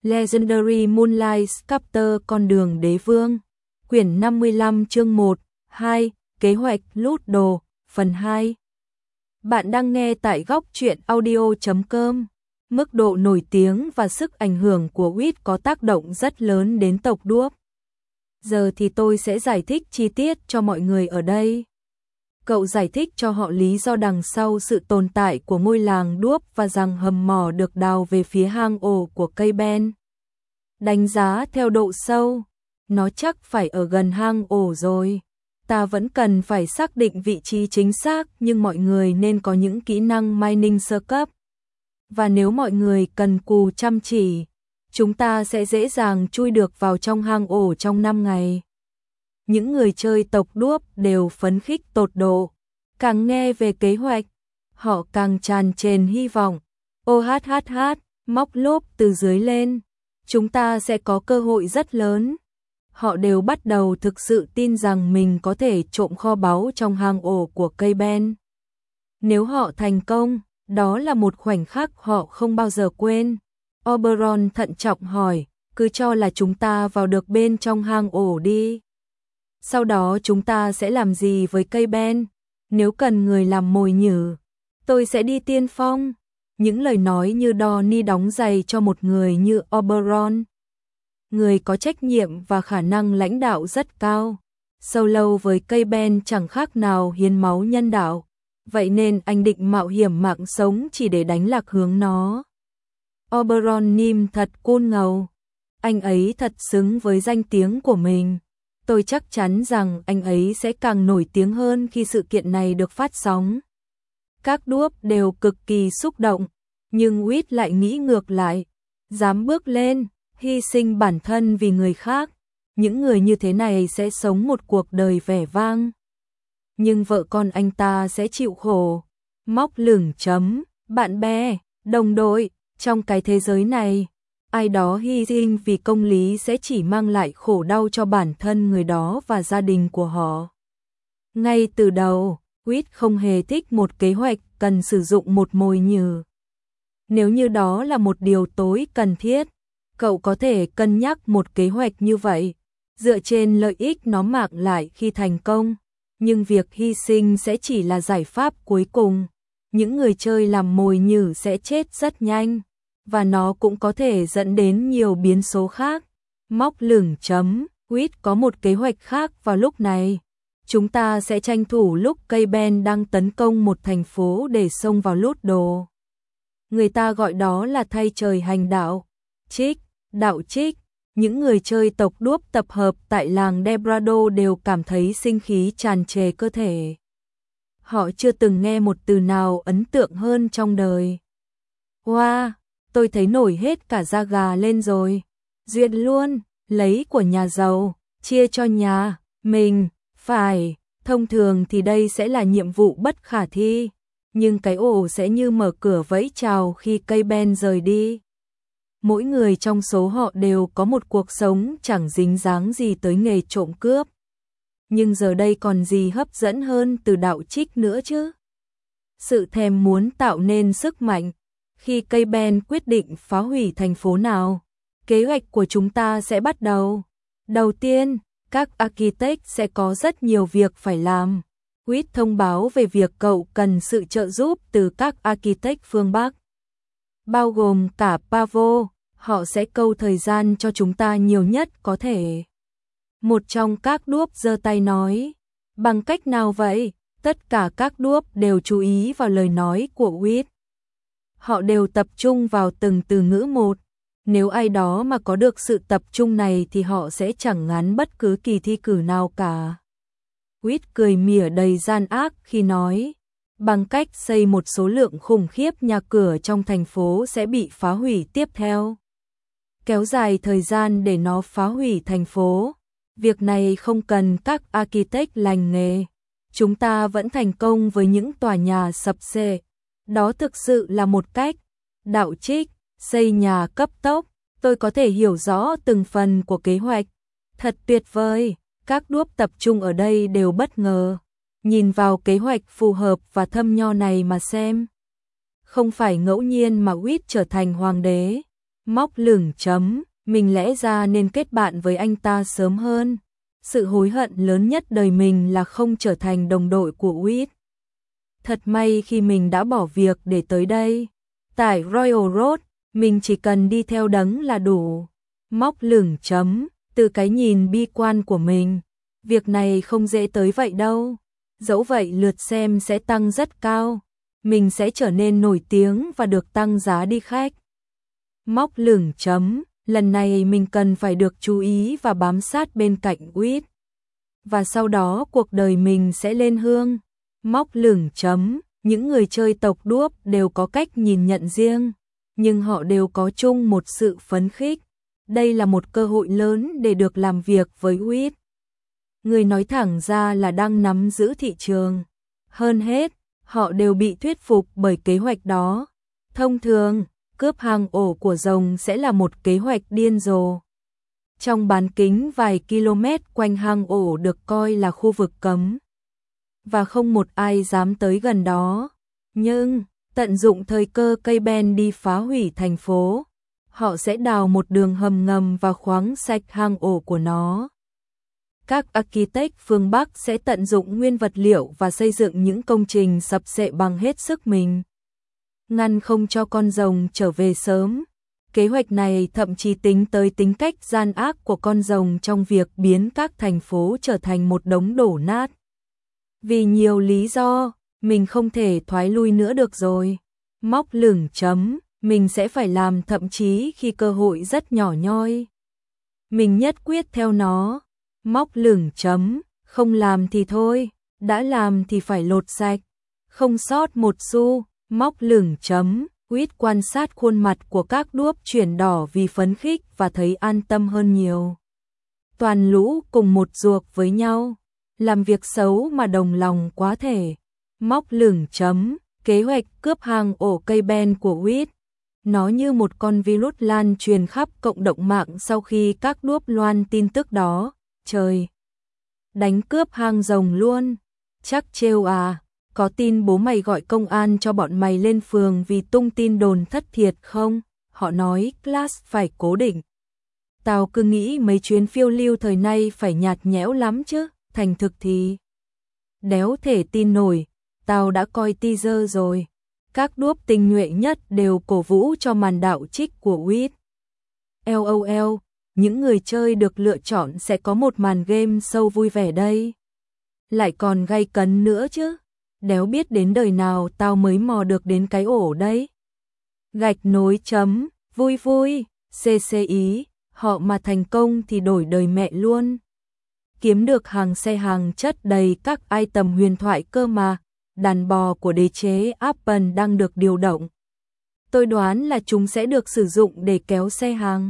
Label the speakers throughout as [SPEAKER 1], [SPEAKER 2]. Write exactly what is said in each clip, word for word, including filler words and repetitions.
[SPEAKER 1] Legendary Moonlight Sculptor Con đường đế vương. Quyển năm mươi lăm chương một, hai, kế hoạch lút đồ, phần hai. Bạn đang nghe tại góc truyện audio chấm com. Mức độ nổi tiếng và sức ảnh hưởng của Witt có tác động rất lớn đến tộc đuốc. Giờ thì tôi sẽ giải thích chi tiết cho mọi người ở đây. Cậu giải thích cho họ lý do đằng sau sự tồn tại của ngôi làng đuốc và rằng hầm mỏ được đào về phía hang ổ của cây ben. Đánh giá theo độ sâu, nó chắc phải ở gần hang ổ rồi. Ta vẫn cần phải xác định vị trí chính xác, nhưng mọi người nên có những kỹ năng mining sơ cấp. Và nếu mọi người cần cù chăm chỉ, chúng ta sẽ dễ dàng chui được vào trong hang ổ trong năm ngày. Những người chơi tộc đuốc đều phấn khích tột độ. Càng nghe về kế hoạch, họ càng tràn trề hy vọng. Ô hát hát hát, móc lốp từ dưới lên. Chúng ta sẽ có cơ hội rất lớn. Họ đều bắt đầu thực sự tin rằng mình có thể trộm kho báu trong hang ổ của cây ben. Nếu họ thành công, đó là một khoảnh khắc họ không bao giờ quên. Oberon thận trọng hỏi, cứ cho là chúng ta vào được bên trong hang ổ đi. Sau đó chúng ta sẽ làm gì với cây ben? Nếu cần người làm mồi nhử, tôi sẽ đi tiên phong. Những lời nói như Donnie đóng giày cho một người như Oberon. Người có trách nhiệm và khả năng lãnh đạo rất cao. Solo với cây ben chẳng khác nào hiến máu nhân đạo. Vậy nên anh định mạo hiểm mạng sống chỉ để đánh lạc hướng nó. Oberon Nim thật cool ngầu. Anh ấy thật xứng với danh tiếng của mình. Tôi chắc chắn rằng anh ấy sẽ càng nổi tiếng hơn khi sự kiện này được phát sóng. Các đuốc đều cực kỳ xúc động, nhưng Witt lại nghĩ ngược lại. Dám bước lên, hy sinh bản thân vì người khác. Những người như thế này sẽ sống một cuộc đời vẻ vang. Nhưng vợ con anh ta sẽ chịu khổ. Móc lửng chấm, bạn bè, đồng đội, trong cái thế giới này. Ai đó hy sinh vì công lý sẽ chỉ mang lại khổ đau cho bản thân người đó và gia đình của họ. Ngay từ đầu, Witt không hề thích một kế hoạch cần sử dụng một mồi nhử. Nếu như đó là một điều tối cần thiết, cậu có thể cân nhắc một kế hoạch như vậy, dựa trên lợi ích nó mang lại khi thành công. Nhưng việc hy sinh sẽ chỉ là giải pháp cuối cùng. Những người chơi làm mồi nhử sẽ chết rất nhanh. Và nó cũng có thể dẫn đến nhiều biến số khác. Móc lửng chấm, Witt có một kế hoạch khác vào lúc này. Chúng ta sẽ tranh thủ lúc cây ben đang tấn công một thành phố để xông vào lút đồ. Người ta gọi đó là thay trời hành đạo. Trích, đạo trích. Những người chơi tộc đuốc tập hợp tại làng Debrado đều cảm thấy sinh khí tràn trề cơ thể. Họ chưa từng nghe một từ nào ấn tượng hơn trong đời. Wow! Tôi thấy nổi hết cả da gà lên rồi. Duyệt luôn, lấy của nhà giàu, chia cho nhà, mình, phải, thông thường thì đây sẽ là nhiệm vụ bất khả thi. Nhưng cái ổ sẽ như mở cửa vẫy chào khi cây ben rời đi. Mỗi người trong số họ đều có một cuộc sống chẳng dính dáng gì tới nghề trộm cướp. Nhưng giờ đây còn gì hấp dẫn hơn từ đạo trích nữa chứ? Sự thèm muốn tạo nên sức mạnh. Khi cây ben quyết định phá hủy thành phố nào, kế hoạch của chúng ta sẽ bắt đầu. Đầu tiên, các architect sẽ có rất nhiều việc phải làm. Witt thông báo về việc cậu cần sự trợ giúp từ các architect phương Bắc. Bao gồm cả Pavo, họ sẽ câu thời gian cho chúng ta nhiều nhất có thể. Một trong các đuốc giơ tay nói, bằng cách nào vậy? Tất cả các đuốc đều chú ý vào lời nói của Witt. Họ đều tập trung vào từng từ ngữ một. Nếu ai đó mà có được sự tập trung này thì họ sẽ chẳng ngán bất cứ kỳ thi cử nào cả. Witt cười mỉa đầy gian ác khi nói, bằng cách xây một số lượng khủng khiếp nhà cửa trong thành phố sẽ bị phá hủy tiếp theo. Kéo dài thời gian để nó phá hủy thành phố. Việc này không cần các architect lành nghề. Chúng ta vẫn thành công với những tòa nhà sập xệ. Đó thực sự là một cách. Đạo trích, xây nhà cấp tốc. Tôi có thể hiểu rõ từng phần của kế hoạch. Thật tuyệt vời. Các đuốc tập trung ở đây đều bất ngờ. Nhìn vào kế hoạch phù hợp và thâm nho này mà xem. Không phải ngẫu nhiên mà Witt trở thành hoàng đế. Móc lửng chấm, mình lẽ ra nên kết bạn với anh ta sớm hơn. Sự hối hận lớn nhất đời mình là không trở thành đồng đội của Wit. Thật may khi mình đã bỏ việc để tới đây. Tại Royal Road, mình chỉ cần đi theo đấng là đủ. Móc lửng chấm, từ cái nhìn bi quan của mình. Việc này không dễ tới vậy đâu. Dẫu vậy lượt xem sẽ tăng rất cao. Mình sẽ trở nên nổi tiếng và được tăng giá đi khách. Móc lửng chấm, lần này mình cần phải được chú ý và bám sát bên cạnh Wit. Và sau đó cuộc đời mình sẽ lên hương. Móc lửng chấm, những người chơi tộc đuốc đều có cách nhìn nhận riêng, nhưng họ đều có chung một sự phấn khích. Đây là một cơ hội lớn để được làm việc với Wit. Người nói thẳng ra là đang nắm giữ thị trường. Hơn hết, họ đều bị thuyết phục bởi kế hoạch đó. Thông thường, cướp hang ổ của rồng sẽ là một kế hoạch điên rồ. Trong bán kính vài km quanh hang ổ được coi là khu vực cấm, và không một ai dám tới gần đó. Nhưng, tận dụng thời cơ cây ben đi phá hủy thành phố, họ sẽ đào một đường hầm ngầm và khoáng sạch hang ổ của nó. Các architect phương Bắc sẽ tận dụng nguyên vật liệu và xây dựng những công trình sập sệ bằng hết sức mình, ngăn không cho con rồng trở về sớm. Kế hoạch này thậm chí tính tới tính cách gian ác của con rồng trong việc biến các thành phố trở thành một đống đổ nát. Vì nhiều lý do, mình không thể thoái lui nữa được rồi. Móc lửng chấm, mình sẽ phải làm thậm chí khi cơ hội rất nhỏ nhoi. Mình nhất quyết theo nó. Móc lửng chấm, không làm thì thôi, đã làm thì phải lột sạch, không sót một xu. Móc lửng chấm, Wit quan sát khuôn mặt của các đuốc chuyển đỏ vì phấn khích và thấy an tâm hơn nhiều. Toàn lũ cùng một ruột với nhau, làm việc xấu mà đồng lòng quá thể. Móc lửng chấm, kế hoạch cướp hang ổ cây ben của Wit. Nó như một con virus lan truyền khắp cộng đồng mạng sau khi các đuốc loan tin tức đó. Trời! Đánh cướp hang rồng luôn. Chắc trêu à, có tin bố mày gọi công an cho bọn mày lên phường vì tung tin đồn thất thiệt không? Họ nói class phải cố định. Tao cứ nghĩ mấy chuyến phiêu lưu thời nay phải nhạt nhẽo lắm chứ, thành thực thì đéo thể tin nổi. Tao đã coi teaser rồi. Các đuốc tinh nhuệ nhất đều cổ vũ cho màn đạo trích của Wit. LOL, những người chơi được lựa chọn sẽ có một màn game show vui vẻ đây. Lại còn gay cấn nữa chứ. Đéo biết đến đời nào tao mới mò được đến cái ổ đấy. Gạch nối chấm, vui vui, xê xê ý, họ mà thành công thì đổi đời mẹ luôn. Kiếm được hàng xe hàng chất đầy các item huyền thoại cơ mà. Đàn bò của đế chế Apple đang được điều động. Tôi đoán là chúng sẽ được sử dụng để kéo xe hàng.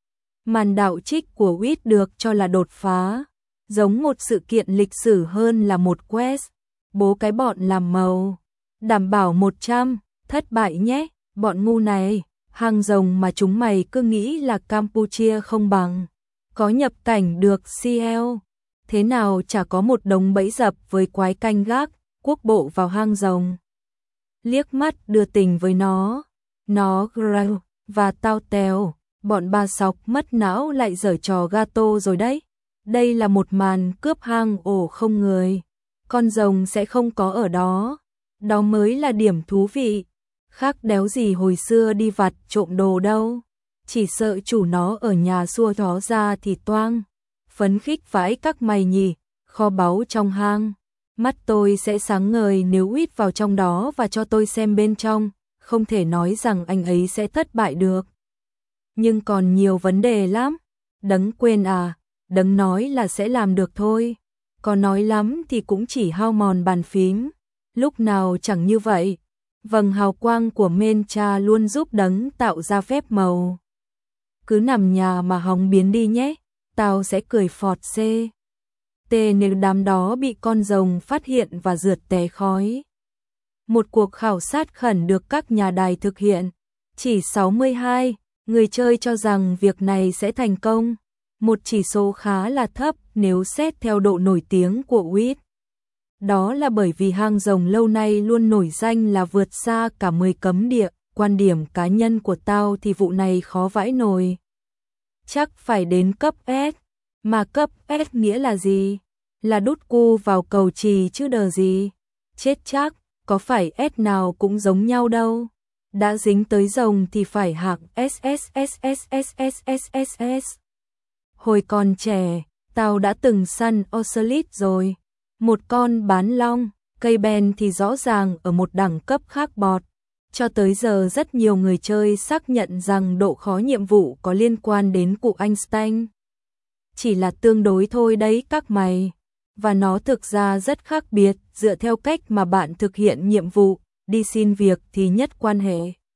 [SPEAKER 1] Màn đạo trích của Wit được cho là đột phá, giống một sự kiện lịch sử hơn là một quest. Bố cái bọn làm màu, đảm bảo một trăm, thất bại nhé, bọn ngu này, hàng rồng mà chúng mày cứ nghĩ là Campuchia không bằng. Có nhập cảnh được xê lờ, thế nào chả có một đống bẫy dập với quái canh gác, quốc bộ vào hang rồng. Liếc mắt đưa tình với nó, nó grau và tao tèo, bọn bà sọc mất não lại giở trò gato rồi đấy. Đây là một màn cướp hang ổ không người. Con rồng sẽ không có ở đó. Đó mới là điểm thú vị. Khác đéo gì hồi xưa đi vặt trộm đồ đâu. Chỉ sợ chủ nó ở nhà xua thó ra thì toang. Phấn khích vãi các mày nhỉ, kho báu trong hang. Mắt tôi sẽ sáng ngời nếu Wit vào trong đó và cho tôi xem bên trong. Không thể nói rằng anh ấy sẽ thất bại được. Nhưng còn nhiều vấn đề lắm. Đấng quên à, đấng nói là sẽ làm được thôi. Còn nói lắm thì cũng chỉ hao mòn bàn phím. Lúc nào chẳng như vậy. Vầng hào quang của Mencha luôn giúp đấng tạo ra phép màu. Cứ nằm nhà mà hóng biến đi nhé. Tao sẽ cười phọt xê. Tê nếu đám đó bị con rồng phát hiện và rượt té khói. Một cuộc khảo sát khẩn được các nhà đài thực hiện. Chỉ sáu mươi hai, người chơi cho rằng việc này sẽ thành công. Một chỉ số khá là thấp nếu xét theo độ nổi tiếng của Wit. Đó là bởi vì hang rồng lâu nay luôn nổi danh là vượt xa cả mười cấm địa, quan điểm cá nhân của tao thì vụ này khó vãi nồi. Chắc phải đến cấp S. Mà cấp S nghĩa là gì? Là đút cu vào cầu chì chứ đờ gì. Chết chắc, có phải S nào cũng giống nhau đâu. Đã dính tới rồng thì phải hạng S S S S S S S S S. Hồi còn trẻ, tao đã từng săn ocelot rồi. Một con bán long, cây ben thì rõ ràng ở một đẳng cấp khác bọt. Cho tới giờ rất nhiều người chơi xác nhận rằng độ khó nhiệm vụ có liên quan đến cụ Einstein. Chỉ là tương đối thôi đấy các mày. Và nó thực ra rất khác biệt dựa theo cách mà bạn thực hiện nhiệm vụ. Đi xin việc thì nhất quan hệ,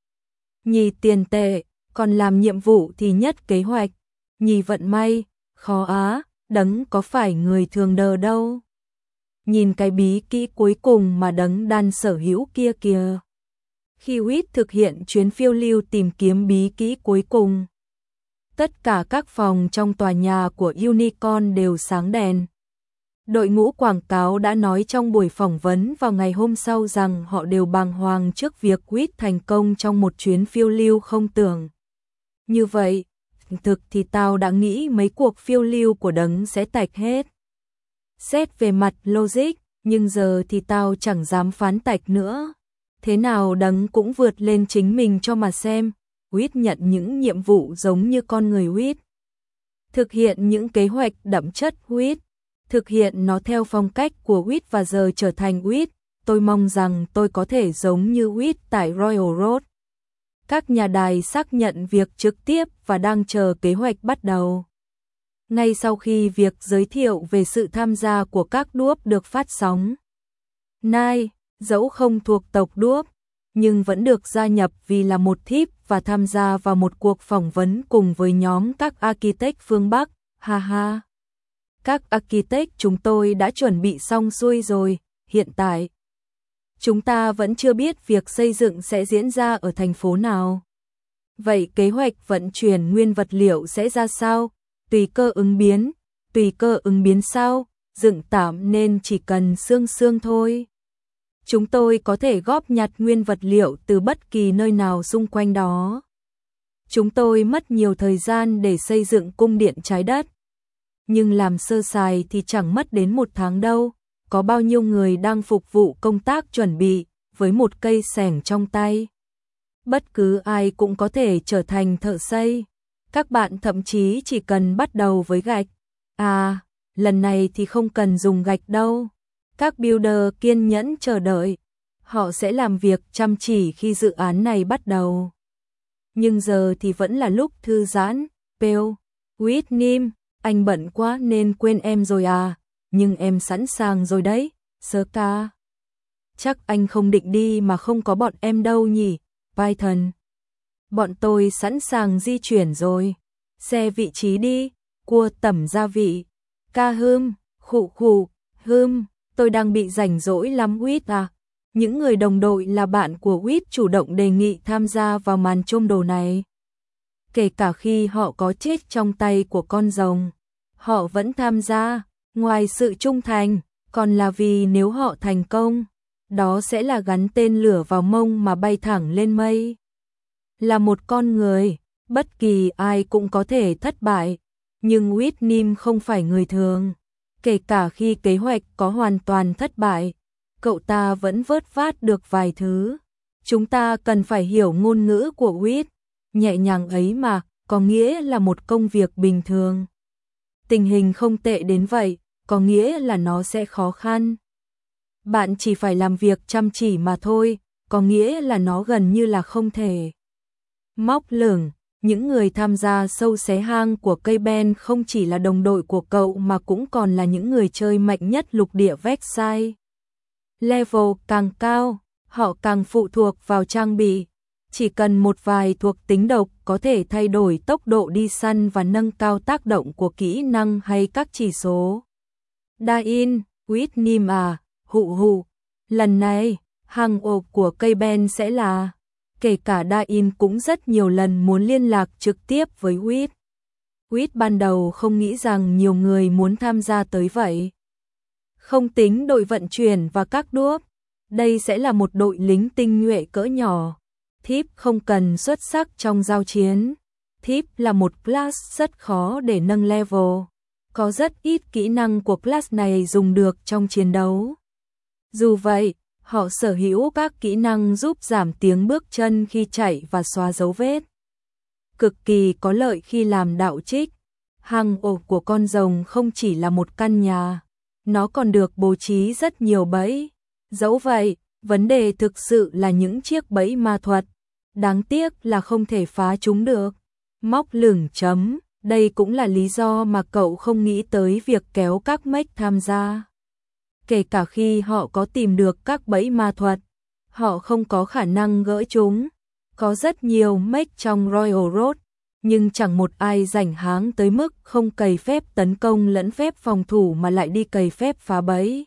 [SPEAKER 1] nhì tiền tệ, còn làm nhiệm vụ thì nhất kế hoạch, nhì vận may. Khó á, Đấng có phải người thường đờ đâu. Nhìn cái bí kỹ cuối cùng mà Đấng đan sở hữu kia kìa. Khi Huýt thực hiện chuyến phiêu lưu tìm kiếm bí kỹ cuối cùng, tất cả các phòng trong tòa nhà của Unicorn đều sáng đèn. Đội ngũ quảng cáo đã nói trong buổi phỏng vấn vào ngày hôm sau rằng họ đều bàng hoàng trước việc Huýt thành công trong một chuyến phiêu lưu không tưởng. Như vậy, thực thì tao đã nghĩ mấy cuộc phiêu lưu của Đấng sẽ tạch hết. Xét về mặt logic, nhưng giờ thì tao chẳng dám phán tạch nữa. Thế nào Đấng cũng vượt lên chính mình cho mà xem. Huýt nhận những nhiệm vụ giống như con người Huýt. Thực hiện những kế hoạch đậm chất Huýt. Thực hiện nó theo phong cách của Huýt và giờ trở thành Huýt. Tôi mong rằng tôi có thể giống như Huýt tại Royal Road. Các nhà đài xác nhận việc trực tiếp và đang chờ kế hoạch bắt đầu. Ngay sau khi việc giới thiệu về sự tham gia của các đuốc được phát sóng, Nai, dẫu không thuộc tộc đuốc, nhưng vẫn được gia nhập vì là một thiếp và tham gia vào một cuộc phỏng vấn cùng với nhóm các architect phương Bắc. Ha ha. Các architect chúng tôi đã chuẩn bị xong xuôi rồi, hiện tại chúng ta vẫn chưa biết việc xây dựng sẽ diễn ra ở thành phố nào. Vậy kế hoạch vận chuyển nguyên vật liệu sẽ ra sao? Tùy cơ ứng biến, tùy cơ ứng biến sao? Dựng tạm nên chỉ cần xương xương thôi. Chúng tôi có thể góp nhặt nguyên vật liệu từ bất kỳ nơi nào xung quanh đó. Chúng tôi mất nhiều thời gian để xây dựng cung điện trái đất. Nhưng làm sơ sài thì chẳng mất đến một tháng đâu. Có bao nhiêu người đang phục vụ công tác chuẩn bị với một cây xẻng trong tay. Bất cứ ai cũng có thể trở thành thợ xây. Các bạn thậm chí chỉ cần bắt đầu với gạch. À, lần này thì không cần dùng gạch đâu. Các builder kiên nhẫn chờ đợi. Họ sẽ làm việc chăm chỉ khi dự án này bắt đầu. Nhưng giờ thì vẫn là lúc thư giãn. Pêu, Whitney, anh bận quá nên quên em rồi à. Nhưng em sẵn sàng rồi đấy, sơ ca. Chắc anh không định đi mà không có bọn em đâu nhỉ, Python. Bọn tôi sẵn sàng di chuyển rồi. Xe vị trí đi, cua tẩm gia vị. Ca hươm, khụ khụ, hươm, tôi đang bị rảnh rỗi lắm Huýt à. Những người đồng đội là bạn của Huýt chủ động đề nghị tham gia vào màn chôm đồ này. Kể cả khi họ có chết trong tay của con rồng, họ vẫn tham gia. Ngoài sự trung thành, còn là vì nếu họ thành công, đó sẽ là gắn tên lửa vào mông mà bay thẳng lên mây. Là một con người, bất kỳ ai cũng có thể thất bại, nhưng Whitney không phải người thường. Kể cả khi kế hoạch có hoàn toàn thất bại, cậu ta vẫn vớt vát được vài thứ. Chúng ta cần phải hiểu ngôn ngữ của Whit, nhẹ nhàng ấy mà, có nghĩa là một công việc bình thường. Tình hình không tệ đến vậy, có nghĩa là nó sẽ khó khăn. Bạn chỉ phải làm việc chăm chỉ mà thôi, có nghĩa là nó gần như là không thể. Móc lửng, những người tham gia sâu xé hang của cây ben không chỉ là đồng đội của cậu mà cũng còn là những người chơi mạnh nhất lục địa Vexai. Level càng cao, họ càng phụ thuộc vào trang bị. Chỉ cần một vài thuộc tính độc có thể thay đổi tốc độ đi săn và nâng cao tác động của kỹ năng hay các chỉ số. Dain, Whitney à, hụ hụ. Lần này, hàng ộp của cây ben sẽ là... Kể cả Dain cũng rất nhiều lần muốn liên lạc trực tiếp với Whit. Whit ban đầu không nghĩ rằng nhiều người muốn tham gia tới vậy. Không tính đội vận chuyển và các đuốc, đây sẽ là một đội lính tinh nhuệ cỡ nhỏ. Thief không cần xuất sắc trong giao chiến. Thief là một class rất khó để nâng level. Có rất ít kỹ năng của class này dùng được trong chiến đấu. Dù vậy, họ sở hữu các kỹ năng giúp giảm tiếng bước chân khi chạy và xóa dấu vết. Cực kỳ có lợi khi làm đạo trích. Hang ổ của con rồng không chỉ là một căn nhà, nó còn được bố trí rất nhiều bẫy. Dẫu vậy, vấn đề thực sự là những chiếc bẫy ma thuật. Đáng tiếc là không thể phá chúng được. Móc lửng chấm, đây cũng là lý do mà cậu không nghĩ tới việc kéo các mech tham gia. Kể cả khi họ có tìm được các bẫy ma thuật, họ không có khả năng gỡ chúng. Có rất nhiều mech trong Royal Road, nhưng chẳng một ai rảnh háng tới mức không cày phép tấn công lẫn phép phòng thủ mà lại đi cày phép phá bẫy.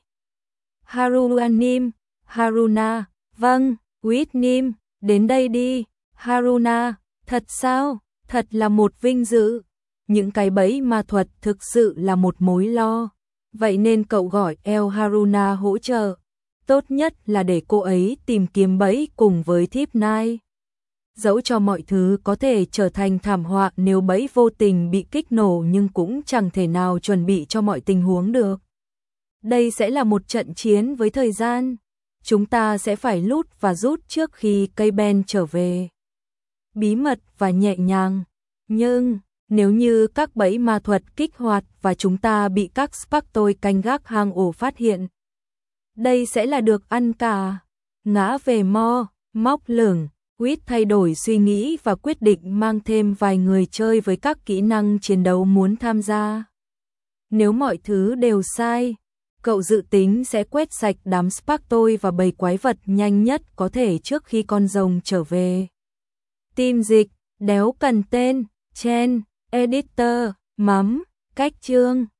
[SPEAKER 1] Haruanim, Haruna, vâng, Whitnim, đến đây đi, Haruna, thật sao, thật là một vinh dự. Những cái bẫy ma thuật thực sự là một mối lo, vậy nên cậu gọi El Haruna hỗ trợ. Tốt nhất là để cô ấy tìm kiếm bẫy cùng với Thief Knight. Dẫu cho mọi thứ có thể trở thành thảm họa nếu bẫy vô tình bị kích nổ, nhưng cũng chẳng thể nào chuẩn bị cho mọi tình huống được. Đây sẽ là một trận chiến với thời gian. Chúng ta sẽ phải lút và rút trước khi cây Ben trở về. Bí mật và nhẹ nhàng. Nhưng, nếu như các bẫy ma thuật kích hoạt và chúng ta bị các Spactoid canh gác hang ổ phát hiện, đây sẽ là được ăn cả. Ngã về mo, móc lửng. Quýt thay đổi suy nghĩ và quyết định mang thêm vài người chơi với các kỹ năng chiến đấu muốn tham gia. Nếu mọi thứ đều sai, cậu dự tính sẽ quét sạch đám Spactoid và bầy quái vật nhanh nhất có thể trước khi con rồng trở về. Team dịch, đéo cần tên, Chen, Editor, mắm, cách chương.